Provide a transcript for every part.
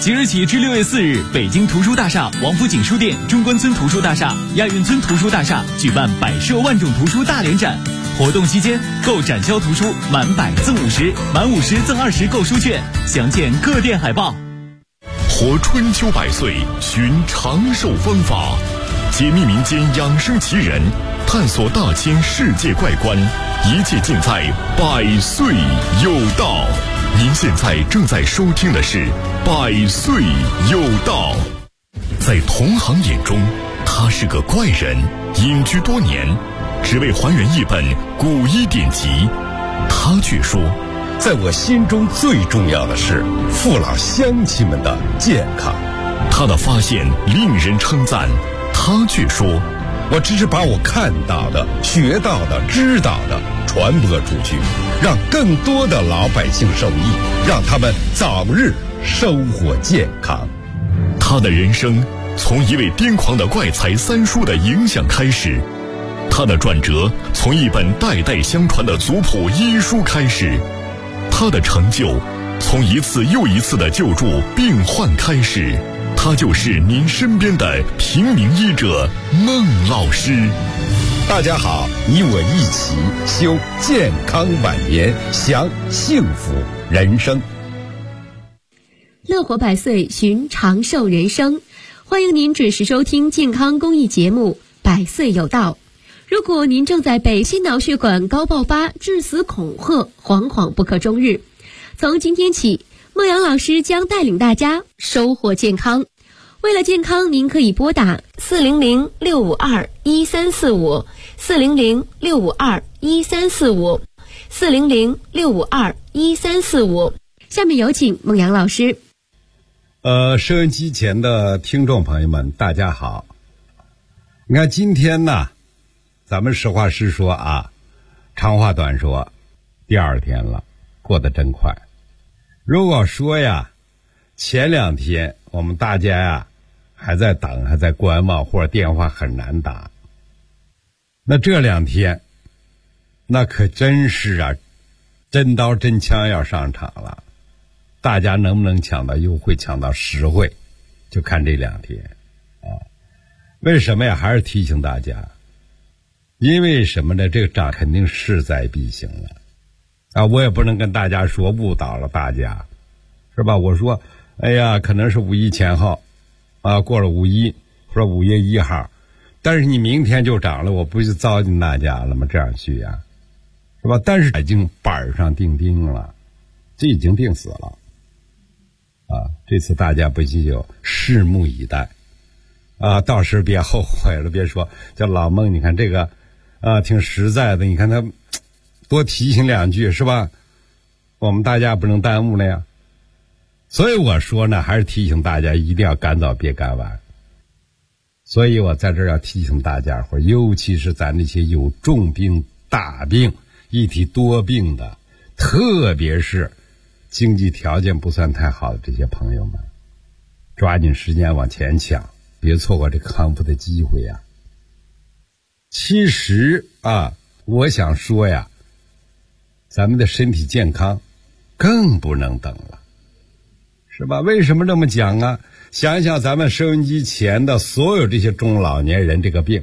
即日起至6月4日，北京图书大厦、王府井书店、中关村图书大厦、亚运村图书大厦举办百设万种图书大联展。活动期间，购展销图书满100赠50，满50赠20购书券。详见各店海报。 活春秋百岁，寻长寿方法，解密民间养生奇人，探索大千世界怪观，一切尽在百岁有道。您现在正在收听的是百岁有道。在同行眼中，他是个怪人，隐居多年，只为还原一本古医典籍。他却说， 在我心中最重要的是父老乡亲们的健康。 他的发现令人称赞，他却说， 我只是把我看到的、学到的、知道的传播出去，让更多的老百姓受益，让他们早日收获健康。 他的人生从一位癫狂的怪才三叔的影响开始，他的转折从一本代代相传的族谱医书开始，他的成就从一次又一次的救助病患开始。他就是您身边的平民医者孟老师。 大家好，你我一起修健康晚年，享幸福人生。 乐活百岁，寻长寿人生。欢迎您准时收听健康公益节目《百岁有道》。如果您正在被心脑血管高爆发、致死恐吓，惶惶不可终日，从今天起，孟阳老师将带领大家收获健康。为了健康，您可以拨打400-652-1345 400-652-1345 400-652-1345。下面有请孟阳老师。 收音机前的听众朋友们，大家好。你看今天呢，咱们实话实说啊，长话短说，第2天了，过得真快。如果说呀，前2天我们大家呀还在等，还在观望，或者电话很难打，那这2天那可真是啊，真刀真枪要上场了。大家能不能抢到优惠，抢到实惠，就看这2天啊。为什么呀？还是提醒大家，因为什么呢？这个仗肯定势在必行了啊！我也不能跟大家说误导了大家，是吧？我说，哎呀，可能是5一前后啊，过了5一或者5月1号，但是你明天就涨了，我不就糟践大家了吗？这样去呀，是吧？但是已经板上钉钉了，这已经定死了啊！这次大家不仅就拭目以待啊，到时别后悔了，别说叫老孟，你看这个啊，挺实在的，你看他多提醒2句，是吧？我们大家不能耽误了呀。所以我说呢，还是提醒大家一定要赶早别赶晚。所以我在这儿要提醒大家伙，尤其是咱那些有重病、大病、一体多病的，特别是经济条件不算太好的这些朋友们，抓紧时间往前抢，别错过这康复的机会呀。其实啊，我想说呀，咱们的身体健康更不能等了，是吧？为什么这么讲啊？想想咱们收音机前的所有这些中老年人，这个病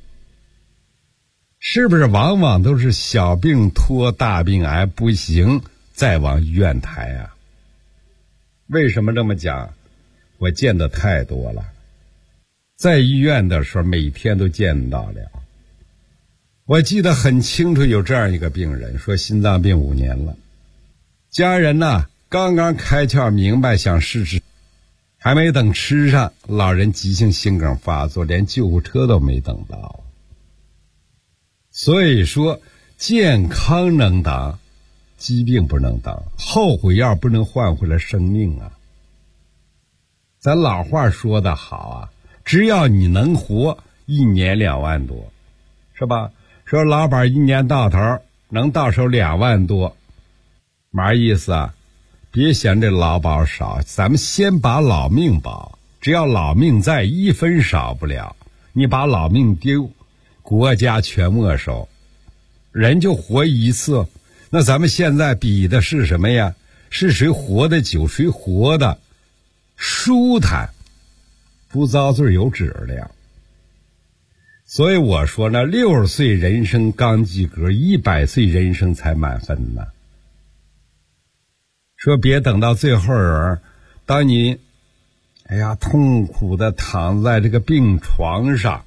是不是往往都是小病拖大病癌，不行再往医院抬啊？为什么这么讲？我见的太多了，在医院的时候每天都见到了。我记得很清楚，有这样一个病人说心脏病5年了，家人呢刚刚开窍明白想试试，还没等吃上，老人急性心梗发作，连救护车都没等到。所以说健康能等，疾病不能等，后悔药不能换回来生命啊。咱老话说得好啊，只要你能活，1年2万多，是吧？说老板1年到头能到手2万多，嘛意思啊？别嫌这劳保少，咱们先把老命保，只要老命在，1分少不了。你把老命丢，国家全没收，人就活一次。那咱们现在比的是什么呀？是谁活得久，谁活得舒坦，不遭罪有质量。所以我说呢，60岁人生刚及格，100岁人生才满分呢。说别等到最后人，当你痛苦的躺在这个病床上，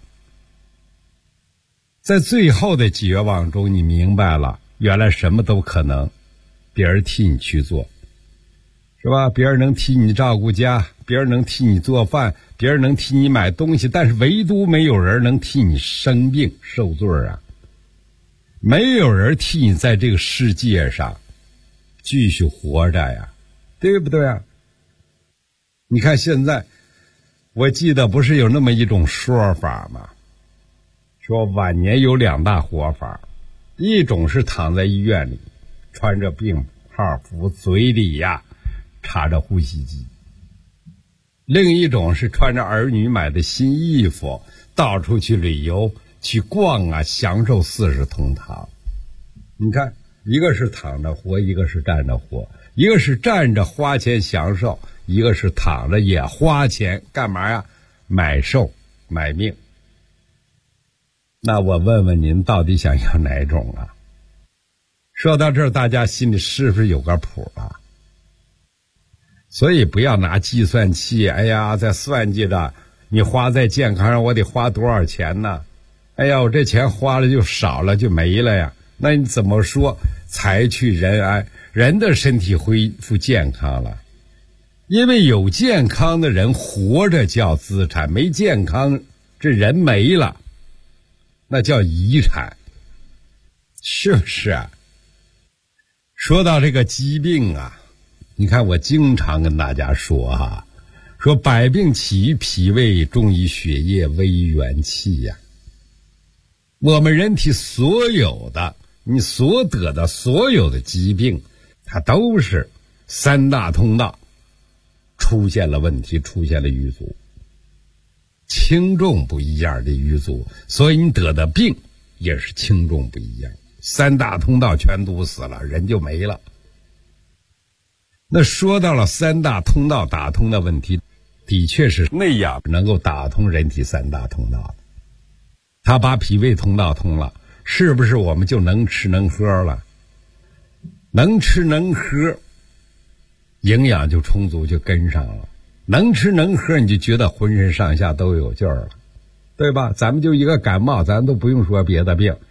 在最后的绝望中，你明白了原来什么都可能别人替你去做，是吧？别人能替你照顾家，别人能替你做饭，别人能替你买东西，但是唯独没有人能替你生病受罪啊！没有人替你在这个世界上继续活着呀，对不对啊？你看现在，我记得不是有那么一种说法吗？说晚年有2大活法，一种是躺在医院里，穿着病号服，嘴里插着呼吸机；另一种是穿着儿女买的新衣服，到处去旅游，去逛享受40同堂。你看，一个是躺着活，一个是站着活，一个是站着花钱享受，一个是躺着也花钱干嘛呀？买寿买命。那我问问您，到底想要哪种啊？说到这儿，大家心里是不是有个谱啊？所以不要拿计算器，在算计着你花在健康上我得花多少钱呢？我这钱花了就少了就没了呀。那你怎么说财去人安？人的身体恢复健康了，因为有健康的人活着叫资产，没健康这人没了那叫遗产，是不是啊？说到这个疾病你看我经常跟大家说说百病起于脾胃，终于血液，微于元气呀。我们人体所有的你所得的所有的疾病，它都是3大通道出现了问题，出现了瘀阻，轻重不一样的瘀阻，所以你得的病也是轻重不一样。3大通道全堵死了，人就没了。那说到了3大通道打通的问题，的确是那样能够打通人体3大通道的。他把脾胃通道通了，是不是我们就能吃能喝了？能吃能喝，营养就充足，就跟上了。能吃能喝，你就觉得浑身上下都有劲儿了，对吧？咱们就一个感冒，咱都不用说别的病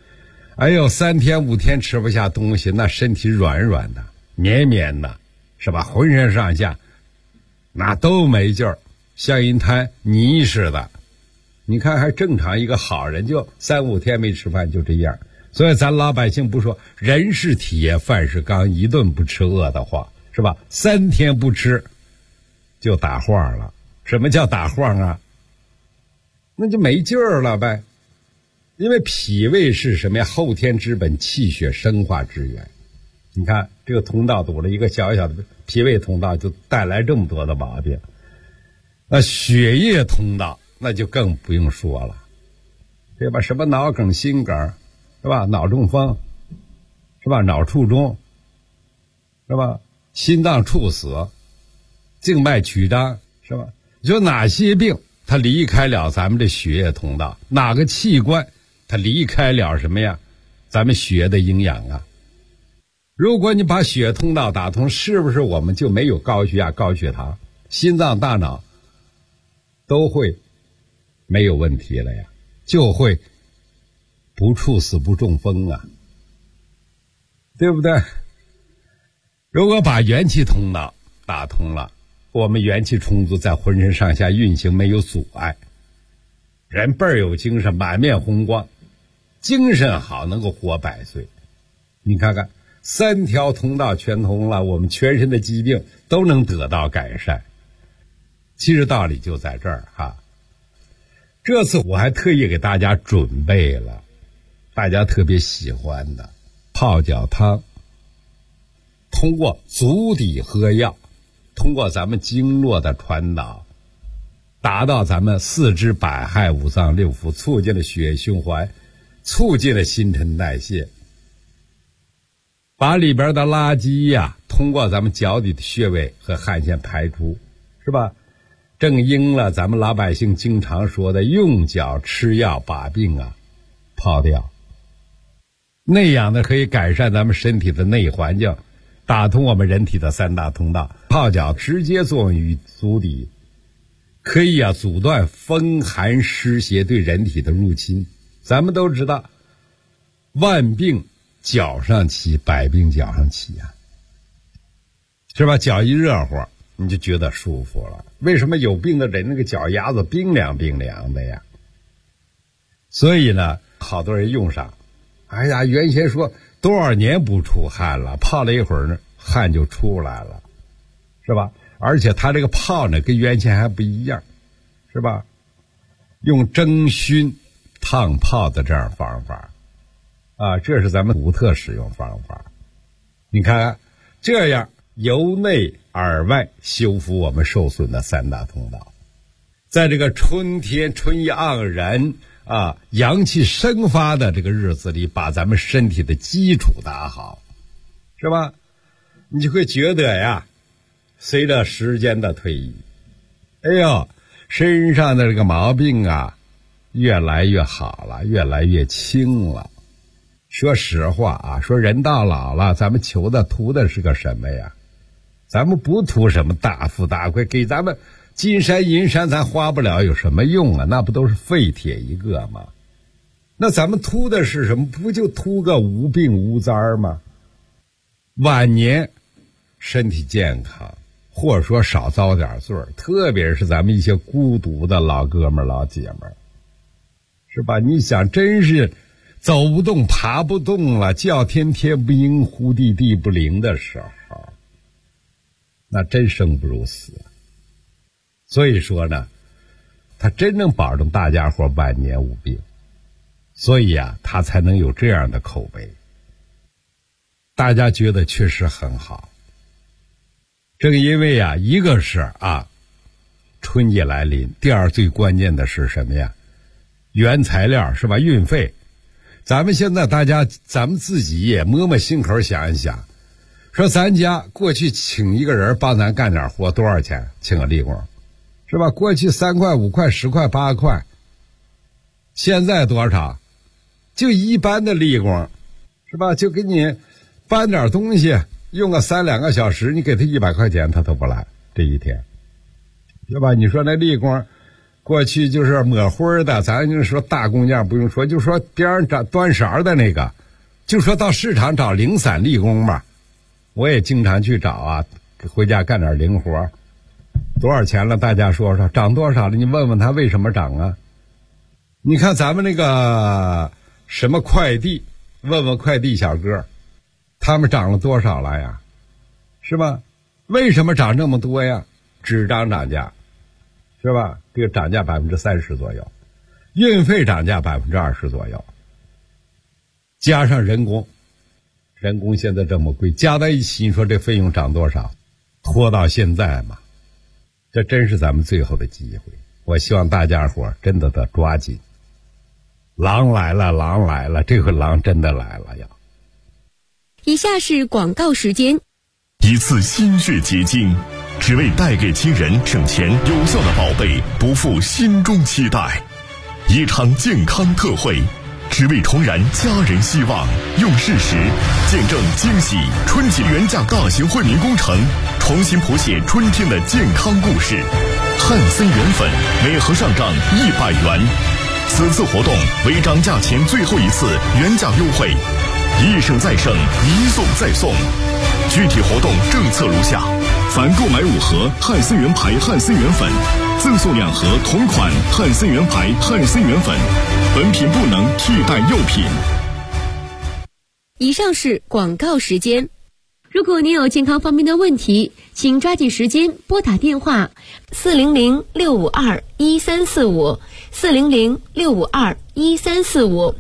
，3天5天吃不下东西，那身体软软的绵绵的，是吧？浑身上下那都没劲儿，像一滩泥似的。你看还正常一个好人就3、5天没吃饭就这样。所以咱老百姓不说人是铁饭是钢，一顿不吃饿得慌，是吧？3天不吃就打晃了。什么叫打晃啊？那就没劲儿了呗。因为脾胃是什么呀？后天之本，气血生化之源。你看这个通道堵了，一个小小的脾胃通道就带来这么多的毛病。那血液通道那就更不用说了，对吧？什么脑梗、心梗，是吧？脑中风，是吧？脑卒中，是吧？心脏猝死，静脉曲张，是吧？你说哪些病它离开了咱们的血液通道？哪个器官它离开了什么呀？咱们血的营养啊。如果你把血通道打通，是不是我们就没有高血压、高血糖，心脏、大脑都会没有问题了呀？就会不猝死、不中风啊，对不对？如果把元气通道打通了，我们元气充足，在浑身上下运行没有阻碍，人倍儿有精神，满面红光，精神好，能够活100岁。你看看3条通道全通了，我们全身的疾病都能得到改善。其实道理就在这儿这次我还特意给大家准备了大家特别喜欢的泡脚汤，通过足底喝药，通过咱们经络的传导，达到咱们4肢百骸、5脏6腑，促进了血液循环，促进了新陈代谢，把里边的垃圾通过咱们脚底的穴位和汗腺排出，是吧？ 正应了咱们老百姓经常说的用脚吃药把病啊泡掉，那样的可以改善咱们身体的内环境，打通我们人体的三大通道。泡脚直接作用于足底，可以阻断风寒湿邪对人体的入侵。咱们都知道万病脚上起，百病脚上起啊，是吧？脚一热乎你就觉得舒服了。为什么有病的人那个脚丫子冰凉冰凉的呀？所以呢，好多人用上，哎呀，原先说多少年不出汗了，泡了一会儿呢，汗就出来了，是吧？而且它这个泡呢，跟原先还不一样，是吧？用蒸熏、烫泡的这样方法，啊，这是咱们独特使用方法。你看看，这样由内而外修复我们受损的三大通道，在这个春天春意盎然啊，阳气生发的这个日子里，把咱们身体的基础打好，是吧？你就会觉得呀，随着时间的推移，哎呦，身上的这个毛病啊，越来越好了，越来越轻了。说实话啊，说人到老了，咱们求的图的是个什么呀？咱们不图什么大富大贵，给咱们金山银山咱花不了，有什么用啊？那不都是废铁一个吗？那咱们图的是什么？不就图个无病无灾吗？晚年身体健康，或者说少遭点罪，特别是咱们一些孤独的老哥们老姐们，是吧？你想真是走不动爬不动了，叫天天不应，呼地地不灵的时候，那真生不如死。所以说呢，他真正保证大家伙晚年无病，所以啊，他才能有这样的口碑，大家觉得确实很好。正因为啊，一个是啊，春季来临，第二最关键的是什么呀？原材料，是吧？运费。咱们现在咱们自己也摸摸心口想一想，说咱家过去请一个人帮咱干点活多少钱？请个力工，是吧？过去3块5块10块8块，现在多少？就一般的力工，是吧？就给你搬点东西，用个3-2个小时，你给他100块钱他都不来，这一天，是吧？你说那力工过去就是抹灰的，咱就说大工匠不用说，就说边上端勺的那个，就说到市场找零散力工吧，我也经常去找啊，回家干点零活。多少钱了？大家说说，涨多少了？你问问他为什么涨啊？你看咱们那个什么快递，问问快递小哥，他们涨了多少了呀？是吧？为什么涨这么多呀？纸张涨价，是吧？这个涨价30%左右，运费涨价20%左右，加上人工现在这么贵，加在一起，你说这费用涨多少？拖到现在嘛，这真是咱们最后的机会。我希望大家伙真的得抓紧。狼来了，狼来了，这回狼真的来了呀！ 以下是广告时间。 一次心血结晶，只为带给亲人省钱有效的宝贝，不负心中期待。一场健康特惠，只为重燃家人希望，用事实见证惊喜春季原价大型惠民工程，重新谱写春天的健康故事。汉森元粉每盒上账100元，此次活动为涨价前最后一次原价优惠，一省再省，一送再送。具体活动政策如下：凡购买5盒汉森元牌汉森元粉，赠送2盒同款汉森元牌汉森元粉，本品不能替代药品。 以上是广告时间。如果您有健康方面的问题，请抓紧时间拨打电话400-652-1345 400-652-1345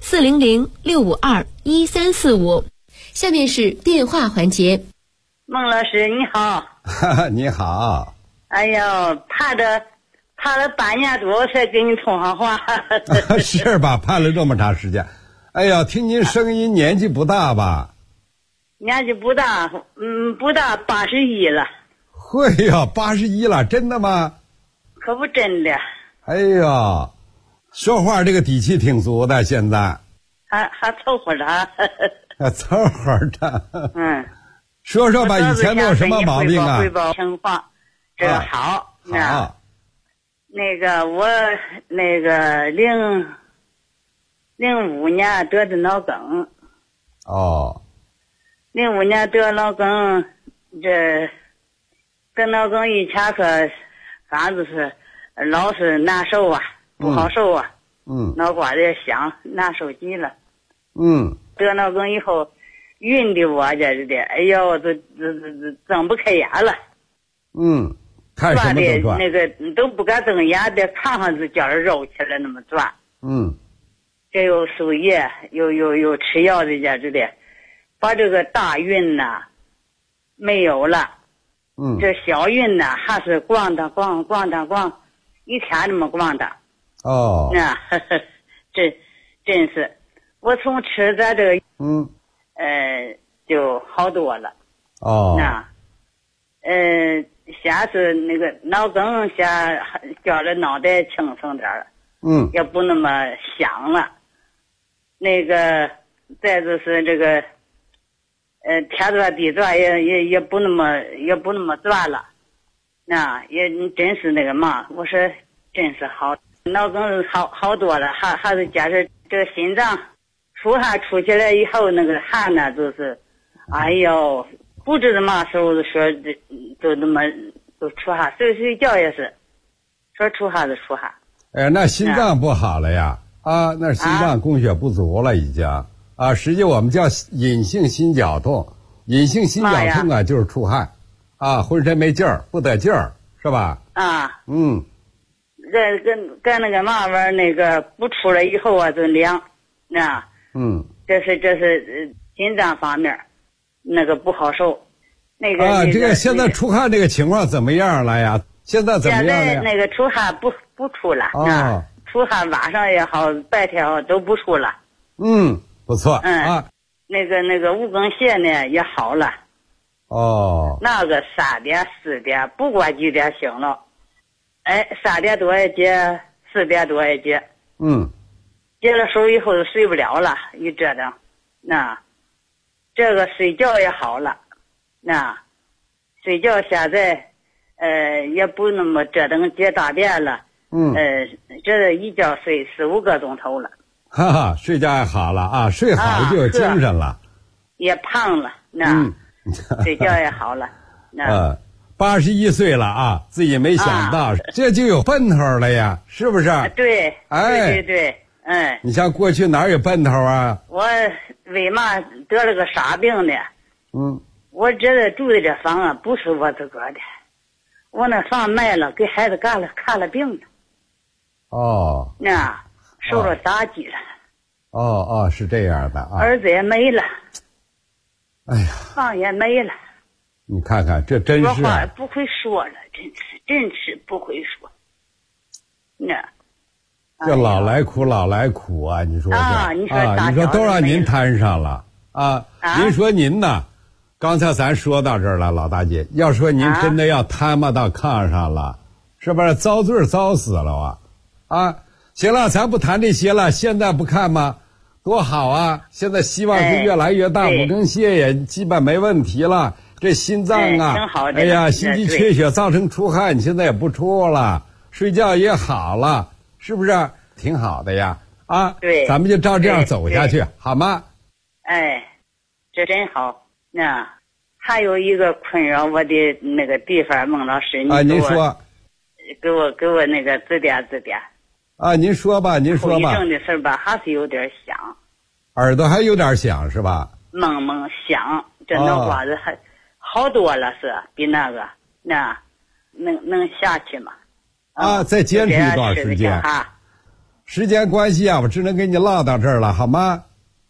400-652-1345。下面是电话环节。 孟老师你好。 你好。 哎呦，盼了半年多才跟你通上话。 是吧？盼了这么长时间。哎呀，听您声音年纪不大吧？ 年纪不大，不大，81了。 会呀，81了，真的吗？ 可不真的。 哎呀，说话这个底气挺足的，现在还凑合着。 还凑合着。 嗯， 说说吧，以前都有什么毛病啊？ 汇报情况，这个好。 好。 那个我那个05年得的脑梗。 哦。 05年得脑梗，这得脑梗一前可反正是老是难受啊，不好受啊。脑瓜子响，难受极了。得脑梗以后，晕的我这的，哎呀，我都睁不开眼了。 看什么都转。 那个都不敢睁眼，在床上就叫人揉起来那么转。这又输液，又吃药的这之的，把这个大晕呐没有了。这小晕呐还是咣当咣，一天这么咣当。 哦。 那真是，我从吃咱这个就好多了。 哦。 那先是那个脑梗，先觉着脑袋轻松点了。也不那么响了。那个再就是这个天转地转也不那么转了。那也真是那个嘛，我说真是好，脑梗好多了，还是加上这个心脏出汗出起来以后，那个汗呢就是哎呦不知道嘛时候说就那么就出汗，睡觉也是说出汗就出汗。 那心脏不好了呀。那心脏供血不足了已经。实际我们叫隐性心绞痛。隐性心绞痛啊就是出汗浑身没劲儿，不得劲儿，是吧？跟那个嘛玩意儿，那个不出来以后啊就凉。这是心脏方面那个不好受。那个这个现在出汗这个情况怎么样了呀？现在怎么样了呀？ 现在那个出汗不出了。出汗晚上也好，白天也好都不出了。 不错。 那个无梗泻呢也好了。那个3点4点不管几点醒了，3点多也接，4点多也接。接了手以后就睡不了了，一折腾。那这个睡觉也好了。那睡觉现在也不那么折腾接大便了。这一觉睡4-5个钟头了。 睡觉也好了睡好了就有精神了。 也胖了。那睡觉也好了。 81岁了自己没想到这就有奔头了呀，是不是？ 对。对。 你像过去哪有奔头啊？ 我为嘛得了个啥病呢？我这住的这房不是我自个的，我那房卖了给孩子看了病了。那受了打击了。 是这样的儿子也没了。 哎呀， 房也没了。 你看看这真是说话不会说了，真是不会说。 这老来苦你说你说都让您摊上了您说您呢？刚才咱说到这儿了，老大姐，要说您真的要摊嘛到炕上了，是不是遭罪遭死了行了，咱不谈这些了，现在不看吗？多好啊！现在希望是越来越大，无梗泻也基本没问题了。这心脏哎呀，心肌缺血造成出汗，你现在也不出了，睡觉也好了，是不是挺好的呀？ 对， 咱们就照这样走下去，好吗？ 这真好。那还有一个困扰我的那个地方，孟老师， 您说， 给我那个指点。 您说吧。后遗症的事吧，还是有点响， 耳朵还有点响是吧？ 蒙响，这脑瓜子还好多了，是比那个能下去吗？ 再坚持一段时间时间关系我只能给你唠到这儿了，好吗？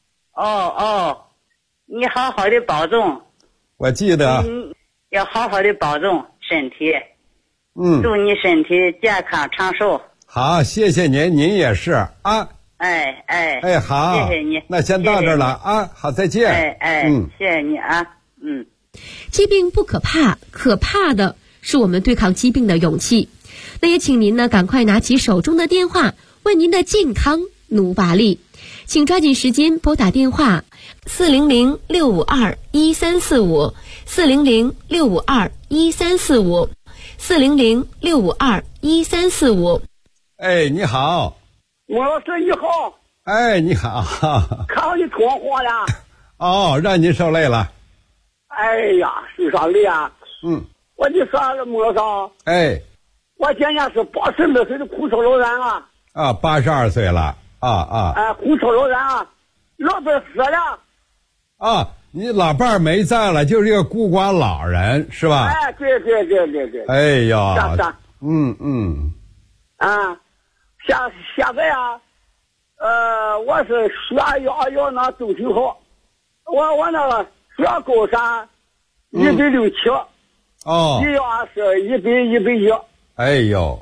你好好的保重。 我记得要好好的保重身体。祝你身体健康长寿。 好，谢谢您，您也是好， 谢谢你。 那先到这儿了好，再见。 谢谢你疾病不可怕，可怕的是我们对抗疾病的勇气。那也请您呢赶快拿起手中的电话，为您的健康努把力。请抓紧时间拨打电话400-652-1345 400-652-1345 400-652-1345。 哎，你好。 我老师你好。 哎，你好。 看到你通话了。 哦，让您受累了。 哎呀，受啥累啊？我就说孟老师。 哎， 我今年是82岁的苦草老人啊。 啊，82岁了。 苦草老人啊，老伴死了。 啊，你老伴儿没在了，就是一个孤寡老人是吧？ 哎，对。 哎呀， 现在啊，我是血压那都挺好，我那个血压高山167，血压是100。 哎呦，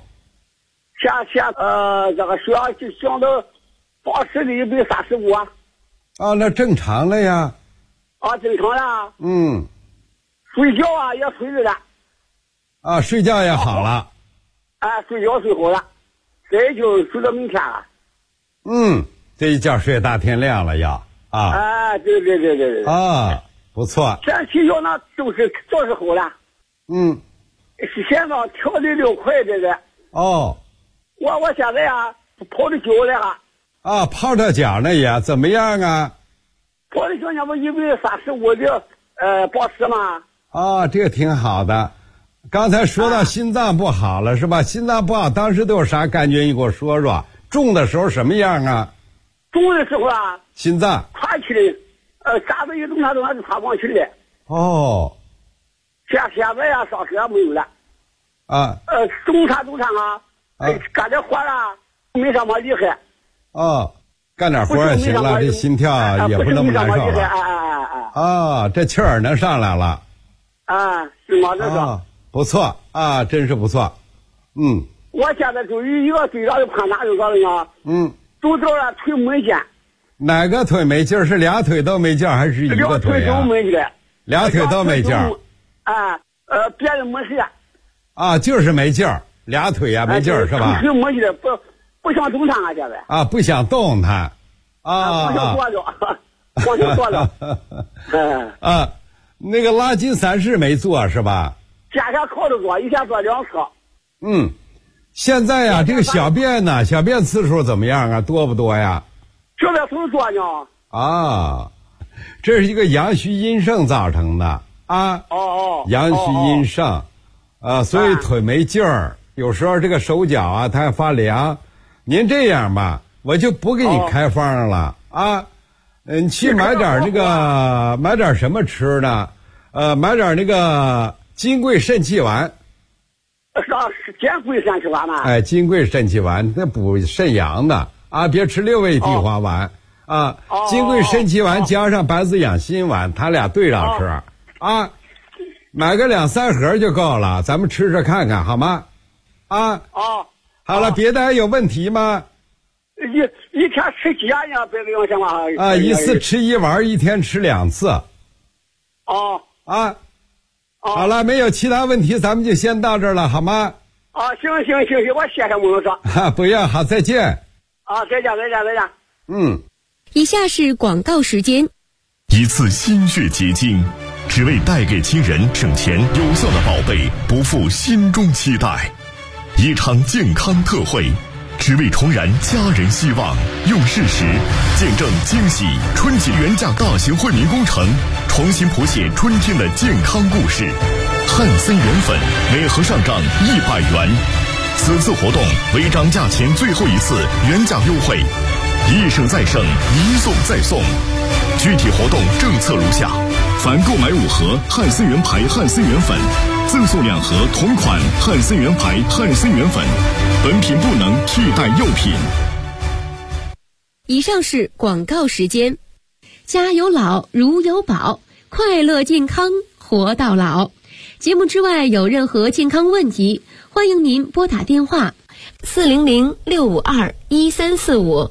这个血压就降到80的135啊。 啊，那正常了呀。 啊，正常了。睡觉啊也睡着了。 啊，睡觉也好了。 睡觉睡好了，这就睡到明天了。 这一觉睡大天亮了要啊。 对。 啊，不错。 前期药那都是好了。现在调的6块这个。 哦。 我现在啊泡的酒了哈。 啊，泡着脚呢也怎么样啊？ 泡的酒那不135的80吗？ 啊，这个挺好的。刚才说到心脏不好了是吧？心脏不好当时都有啥感觉？你给我说说。重的时候什么样啊？ 重的时候啊， 心脏爬起来，啥子一动它就爬不上去了。 哦。 现在呀，上学没有了。 啊。 中餐啊，干点活啊，没什么厉害。 哦，干点活也行了，这心跳也不那么难受了。啊，这气儿能上来了。 是吗？这个。 不错啊，真是不错。 我现在就一个腿上就判哪有个了呢？都到了腿没劲。 哪个腿没劲儿？是俩腿都没劲儿，还是一个腿啊？ 俩腿都没劲儿。 俩腿都没劲儿。 别的没事。 啊，就是没劲儿，俩腿呀没劲儿是吧？ 腿没劲儿，不想动弹啊，现在。 不想动弹。 不想坐着，光想坐着。 那个拉筋3式没做是吧？ 天天靠着做，一天做2次。 现在呀，这个小便次数怎么样啊？多不多呀？ 小便次数多呢。 这是一个阳虚阴盛造成的啊。阳虚阴盛，所以腿没劲儿，有时候这个手脚啊它还发凉。您这样吧，我就不给你开方了啊。你去买点买点什么吃呢？买点那个金匮肾气丸。 是金匮肾气丸吗？ 金匮肾气丸那补肾阳的啊，别吃6味地黄丸啊。金匮肾气丸加上白子养心丸，他俩对上吃啊。买个2-3盒就够了，咱们吃看看好吗？好了，别的还有问题吗？ 一天吃几样呀？别的用什么？ 一次吃1丸，一天吃2次。好了，没有其他问题，咱们就先到这儿了，好吗？ 行，我谢谢孟老师。 不要，好，再见。 再见。 以下是广告时间。 一次心血结晶，只为带给亲人省钱有效的宝贝，不负心中期待。一场健康特惠，只为重燃家人希望，用事实见证惊喜春节原价大型惠民工程，重新谱写春天的健康故事。汉森元粉每盒上涨100元，此次活动为涨价前最后一次原价优惠，一省再省，一送再送。具体活动政策如下：凡购买5盒汉森元牌汉森元粉，赠送2盒同款汉森元牌汉森元粉，本品不能替代药品。 以上是广告时间。家有老如有宝，快乐健康活到老。节目之外有任何健康问题，欢迎您拨打电话400-652-1345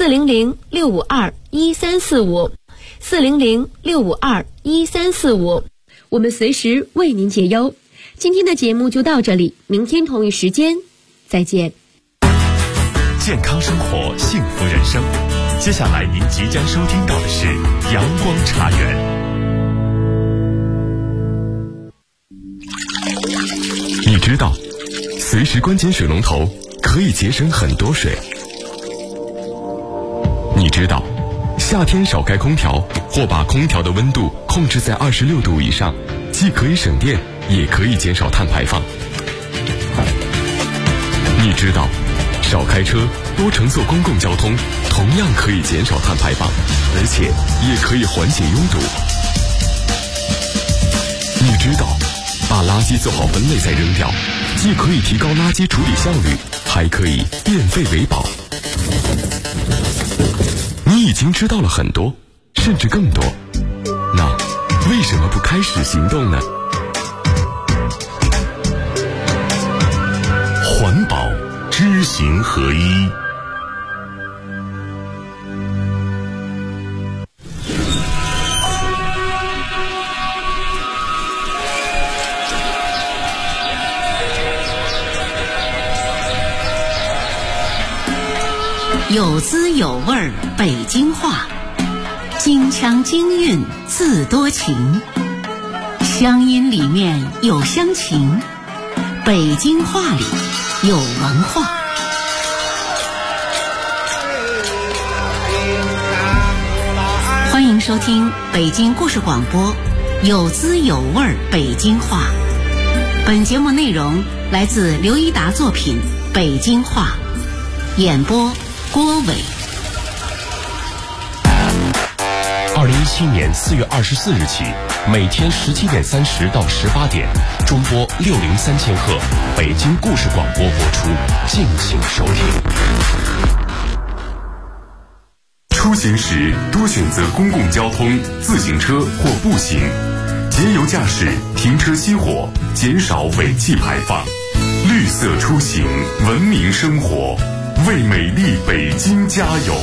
400-652-1345 400-652-1345，我们随时为您解忧。 今天的节目就到这里，明天同一时间再见。 健康生活，幸福人生。接下来您即将收听到的是阳光茶园。你知道，随时关紧水龙头可以节省很多水。你知道，夏天少开空调或把空调的温度控制在26度以上，既可以省电，也可以减少碳排放。你知道，少开车，多乘坐公共交通，同样可以减少碳排放，而且也可以缓解拥堵。你知道，把垃圾做好分类再扔掉，既可以提高垃圾处理效率，还可以变废为宝。你已经知道了很多，甚至更多，那为什么不开始行动呢？环保知行合一。 有滋有味儿北京话，京腔京韵字多情，乡音里面有乡情，北京话里有文化。欢迎收听北京故事广播，有滋有味儿北京话。本节目内容来自刘一达作品《北京话》，演播郭伟。 2017年4月24日起，每天17点30到18点，中波603000赫，北京故事广播播出，敬请收听。出行时多选择公共交通、自行车或步行，节油驾驶，停车熄火，减少尾气排放，绿色出行，文明生活。为美丽北京加油！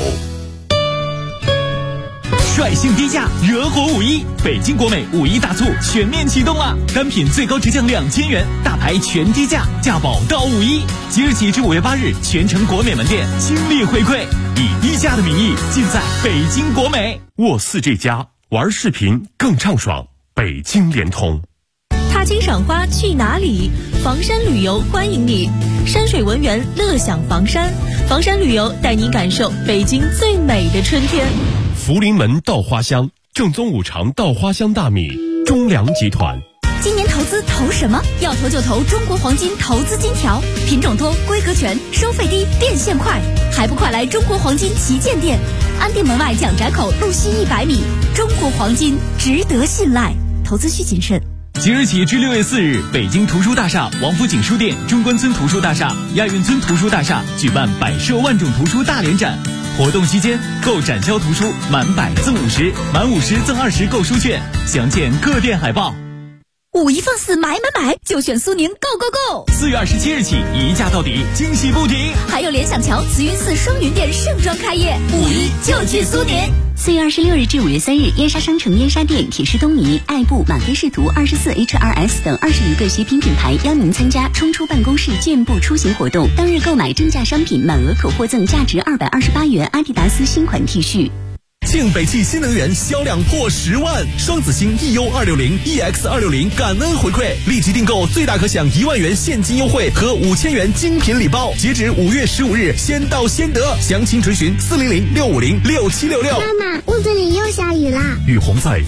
率性低价，惹火5·1！北京国美5·1大促全面启动了，单品最高直降2000元，大牌全低价，价保到5·1。即日起至5月8日，全城国美门店倾力回馈，以低价的名义，尽在北京国美。 沃4G+，玩视频更畅爽，北京联通。 踏青赏花去哪里？房山旅游欢迎你，山水文园乐享房山，房山旅游带您感受北京最美的春天。 福临门稻花香，正宗五常稻花香大米，中粮集团。 今年投资投什么？要投就投中国黄金投资金条，品种多，规格全，收费低，变现快，还不快来中国黄金旗舰店？安定门外蒋宅口路西100米，中国黄金值得信赖，投资需谨慎。 即日起至6月4日，北京图书大厦、王府井书店、中关村图书大厦、亚运村图书大厦举办百设万种图书大联展。活动期间，购展销图书满100赠50，满50赠20购书券，详见各店海报。 5·1放肆买，就选苏宁 Go Go Go。 4月27日起，一价到底，惊喜不停。 还有联想桥、慈云寺双云店盛装开业，5·1就去苏宁。 4月26日至5月3日，燕莎商城燕莎店、铁狮东尼、爱布、满飞仕途、24HRS 等20余个协品品牌邀您参加冲出办公室健步出行活动。当日购买正价商品，满额可获赠价值228元阿迪达斯新款 T 恤。 庆北汽新能源销量破10万，双子星 EU260、EX260 感恩回馈，立即订购最大可享1万元现金优惠和5000元精品礼包，截止5月15日，先到先得。详情垂询400-650-6766。 妈妈，屋子里又下雨啦！ 雨虹在